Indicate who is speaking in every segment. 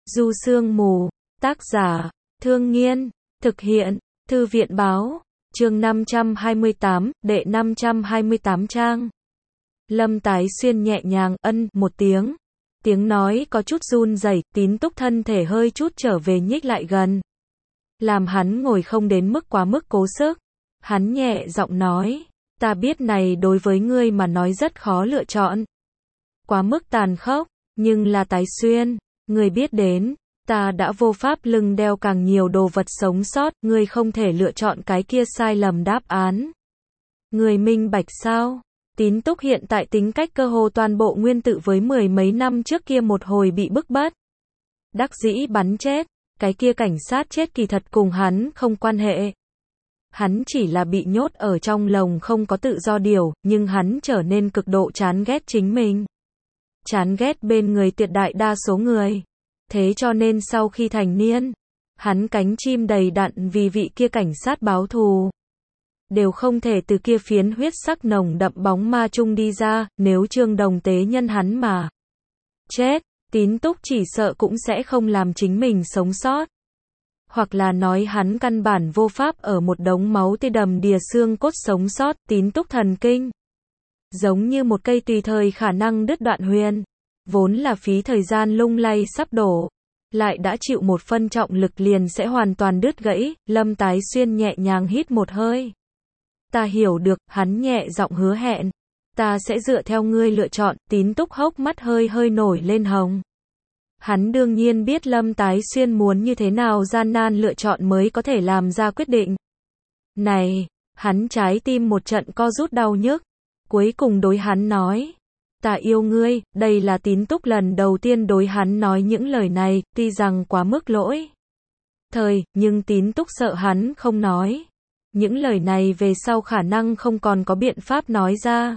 Speaker 1: Du Sương Mù, tác giả, Thương Nghiên, thực hiện, Thư viện Báo, chương 528, đệ 528 trang. Lâm Tái Xuyên nhẹ nhàng ân một tiếng. Tiếng nói có chút run rẩy, Tín Túc thân thể hơi chút trở về nhích lại gần. Làm hắn ngồi không đến mức quá mức cố sức. Hắn nhẹ giọng nói, ta biết này đối với ngươi mà nói rất khó lựa chọn. Quá mức tàn khốc, nhưng là Tái Xuyên, ngươi biết đến, ta đã vô pháp lưng đeo càng nhiều đồ vật sống sót, ngươi không thể lựa chọn cái kia sai lầm đáp án. Ngươi minh bạch sao? Tín Túc hiện tại tính cách cơ hồ toàn bộ nguyên tự với mười mấy năm trước kia một hồi bị bức bách. Đắc dĩ bắn chết, cái kia cảnh sát chết kỳ thật cùng hắn không quan hệ. Hắn chỉ là bị nhốt ở trong lồng không có tự do điều, nhưng hắn trở nên cực độ chán ghét chính mình. Chán ghét bên người tuyệt đại đa số người. Thế cho nên sau khi thành niên, hắn cánh chim đầy đặn vì vị kia cảnh sát báo thù. Đều không thể từ kia phiến huyết sắc nồng đậm bóng ma chung đi ra, nếu Trương Đồng tế nhân hắn mà chết, Tín Túc chỉ sợ cũng sẽ không làm chính mình sống sót. Hoặc là nói hắn căn bản vô pháp ở một đống máu tươi đầm đìa xương cốt sống sót, Tín Túc thần kinh. Giống như một cây tùy thời khả năng đứt đoạn huyền. Vốn là phí thời gian lung lay sắp đổ. Lại đã chịu một phân trọng lực liền sẽ hoàn toàn đứt gãy, Lâm Tái Xuyên nhẹ nhàng hít một hơi. Ta hiểu được, hắn nhẹ giọng hứa hẹn. Ta sẽ dựa theo ngươi lựa chọn, Tín Túc hốc mắt hơi hơi nổi lên hồng. Hắn đương nhiên biết Lâm Tái Xuyên muốn như thế nào gian nan lựa chọn mới có thể làm ra quyết định. Này, hắn trái tim một trận co rút đau nhức. Cuối cùng đối hắn nói. Ta yêu ngươi, đây là Tín Túc lần đầu tiên đối hắn nói những lời này, tuy rằng quá mức lỗi thời, nhưng Tín Túc sợ hắn không nói. Những lời này về sau khả năng không còn có biện pháp nói ra.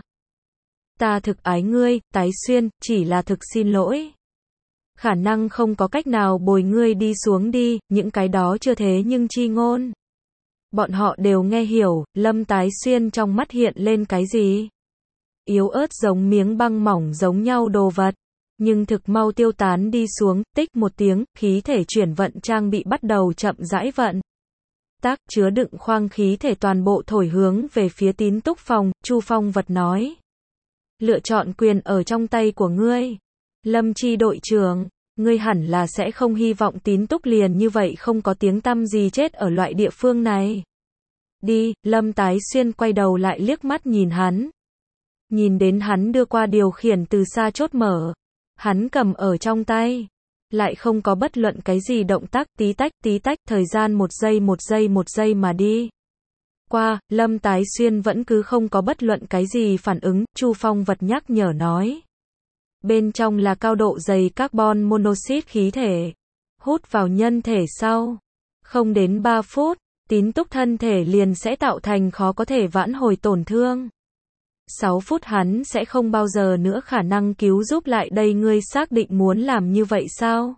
Speaker 1: Ta thực ái ngươi, Tái Xuyên, chỉ là thực xin lỗi. Khả năng không có cách nào bồi ngươi đi xuống đi, những cái đó chưa thế nhưng chi ngôn. Bọn họ đều nghe hiểu, Lâm Tái Xuyên trong mắt hiện lên cái gì? Yếu ớt giống miếng băng mỏng giống nhau đồ vật. Nhưng thực mau tiêu tán đi xuống, tích một tiếng, khí thể chuyển vận trang bị bắt đầu chậm rãi vận. Tác chứa đựng khoang khí thể toàn bộ thổi hướng về phía Tín Túc phòng, Chu Phong Vật nói. Lựa chọn quyền ở trong tay của ngươi. Lâm Chi đội trưởng, ngươi hẳn là sẽ không hy vọng Tín Túc liền như vậy không có tiếng tăm gì chết ở loại địa phương này. Đi, Lâm Tái Xuyên quay đầu lại liếc mắt nhìn hắn. Nhìn đến hắn đưa qua điều khiển từ xa chốt mở. Hắn cầm ở trong tay. Lại không có bất luận cái gì động tác tí tách, thời gian một giây mà đi. Qua, Lâm Tái Xuyên vẫn cứ không có bất luận cái gì phản ứng, Chu Phong Vật nhắc nhở nói. Bên trong là cao độ dày carbon monoxide khí thể. Hút vào nhân thể sau. Không đến 3 phút, Tín Túc thân thể liền sẽ tạo thành khó có thể vãn hồi tổn thương. 6 phút hắn sẽ không bao giờ nữa khả năng cứu giúp lại đây, ngươi xác định muốn làm như vậy sao?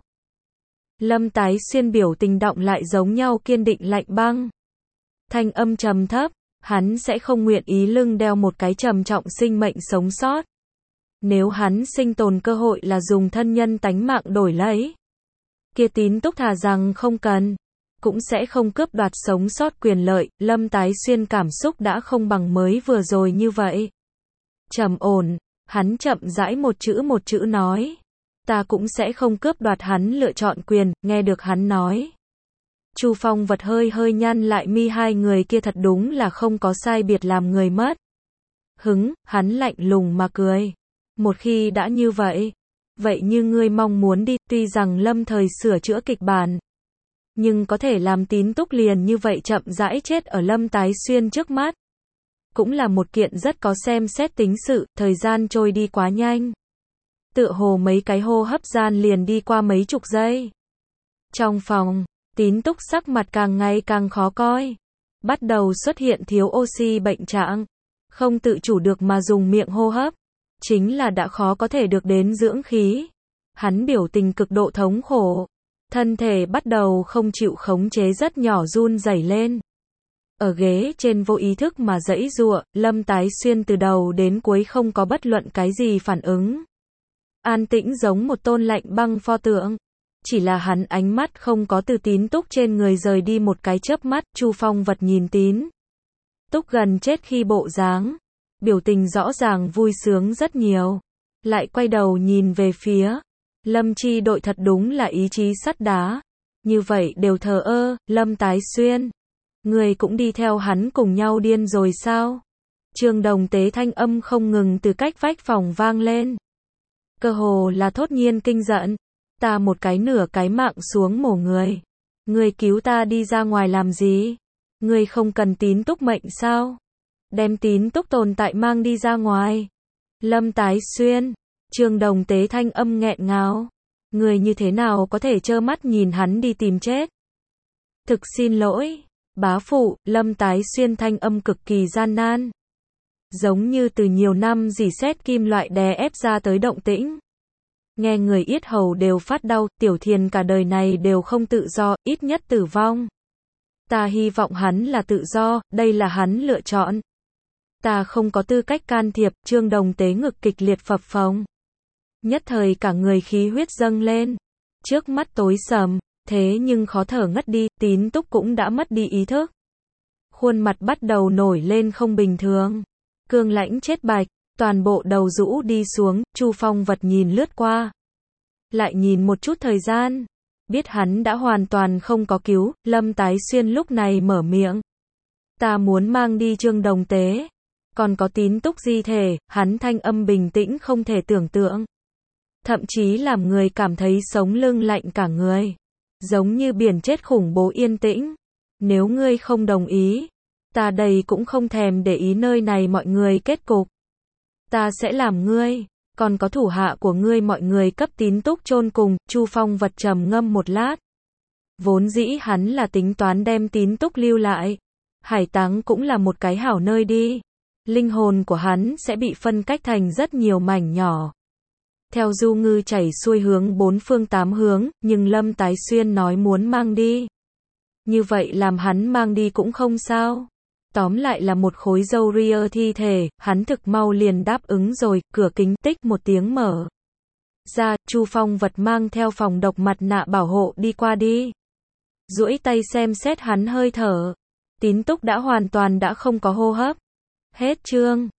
Speaker 1: Lâm Tái Xuyên biểu tình động lại giống nhau kiên định lạnh băng. Thanh âm trầm thấp, hắn sẽ không nguyện ý lưng đeo một cái trầm trọng sinh mệnh sống sót. Nếu hắn sinh tồn cơ hội là dùng thân nhân tánh mạng đổi lấy. Kia Tín Túc thà rằng không cần. Cũng sẽ không cướp đoạt sống sót quyền lợi, Lâm Tái Xuyên cảm xúc đã không bằng mới vừa rồi như vậy. Trầm ổn, hắn chậm rãi một chữ nói. Ta cũng sẽ không cướp đoạt hắn lựa chọn quyền, nghe được hắn nói. Chu Phong Vật hơi hơi nhăn lại mi, hai người kia thật đúng là không có sai biệt làm người mất. Hứng, hắn lạnh lùng mà cười. Một khi đã như vậy, vậy như ngươi mong muốn đi, tuy rằng lâm thời sửa chữa kịch bản. Nhưng có thể làm Tín Túc liền như vậy chậm rãi chết ở Lâm Tái Xuyên trước mắt. Cũng là một kiện rất có xem xét tính sự, thời gian trôi đi quá nhanh. Tựa hồ mấy cái hô hấp gian liền đi qua mấy chục giây. Trong phòng, Tín Túc sắc mặt càng ngày càng khó coi. Bắt đầu xuất hiện thiếu oxy bệnh trạng. Không tự chủ được mà dùng miệng hô hấp. Chính là đã khó có thể được đến dưỡng khí. Hắn biểu tình cực độ thống khổ. Thân thể bắt đầu không chịu khống chế rất nhỏ run rẩy lên. Ở ghế trên vô ý thức mà giãy giụa, Lâm Tái Xuyên từ đầu đến cuối không có bất luận cái gì phản ứng. An tĩnh giống một tôn lạnh băng pho tượng. chỉ là hắn ánh mắt không có từ Tín Túc trên người rời đi một cái chớp mắt. Chu Phong Vật nhìn Tín Túc gần chết khi bộ dáng, biểu tình rõ ràng vui sướng rất nhiều, lại quay đầu nhìn về phía Lâm Chi Đội, thật đúng là ý chí sắt đá, như vậy đều thờ ơ. Lâm Tái Xuyên, người cũng đi theo hắn cùng nhau điên rồi sao? Trương Đồng Tế thanh âm không ngừng từ cách vách phòng vang lên, cơ hồ là thốt nhiên kinh giận. Ta một cái nửa cái mạng xuống mổ người, người cứu ta đi ra ngoài làm gì? Người không cần Tín Túc mệnh sao? Đem Tín Túc tồn tại mang đi ra ngoài. Lâm Tái Xuyên, Trương Đồng Tế thanh âm nghẹn ngào, người như thế nào có thể trơ mắt nhìn hắn đi tìm chết? Thực xin lỗi, bá phụ. Lâm Tái Xuyên thanh âm cực kỳ gian nan, giống như từ nhiều năm rỉ sét kim loại đè ép ra tới động tĩnh. Nghe người yết hầu đều phát đau. Tiểu Thiền cả đời này đều không tự do, ít nhất tử vong. Ta hy vọng hắn là tự do, đây là hắn lựa chọn. Ta không có tư cách can thiệp. Trương Đồng Tế ngực kịch liệt phập phồng, nhất thời cả người khí huyết dâng lên, trước mắt tối sầm, thế nhưng khó thở ngất đi. Tín Túc cũng đã mất đi ý thức, khuôn mặt bắt đầu nổi lên không bình thường, cương lãnh chết bạch, toàn bộ đầu rũ đi xuống. Chu Phong Vật nhìn lướt qua, lại nhìn một chút thời gian, biết hắn đã hoàn toàn không có cứu. Lâm Tái Xuyên lúc này mở miệng, ta muốn mang đi Trương Đồng Tế, còn có Tín Túc di thể. Hắn thanh âm bình tĩnh không thể tưởng tượng, thậm chí làm người cảm thấy sống lưng lạnh cả người, giống như biển chết khủng bố yên tĩnh. Nếu ngươi không đồng ý, ta đây cũng không thèm để ý nơi này mọi người kết cục. Ta sẽ làm ngươi, còn có thủ hạ của ngươi mọi người cấp Tín Túc chôn cùng. Chu Phong Vật trầm ngâm một lát, vốn dĩ hắn là tính toán đem Tín Túc lưu lại, hải táng cũng là một cái hảo nơi đi. Linh hồn của hắn sẽ bị phân cách thành rất nhiều mảnh nhỏ, theo du ngư chảy xuôi hướng bốn phương tám hướng. Nhưng Lâm Tái Xuyên nói muốn mang đi, như vậy làm hắn mang đi cũng không sao. Tóm lại là một khối râu ria thi thể. Hắn thực mau liền đáp ứng rồi. Cửa kính tích một tiếng mở ra, Chu Phong Vật mang theo phòng độc mặt nạ bảo hộ đi qua đi, duỗi tay xem xét hắn hơi thở. Tín Túc đã hoàn toàn đã không có hô hấp. Hết chương.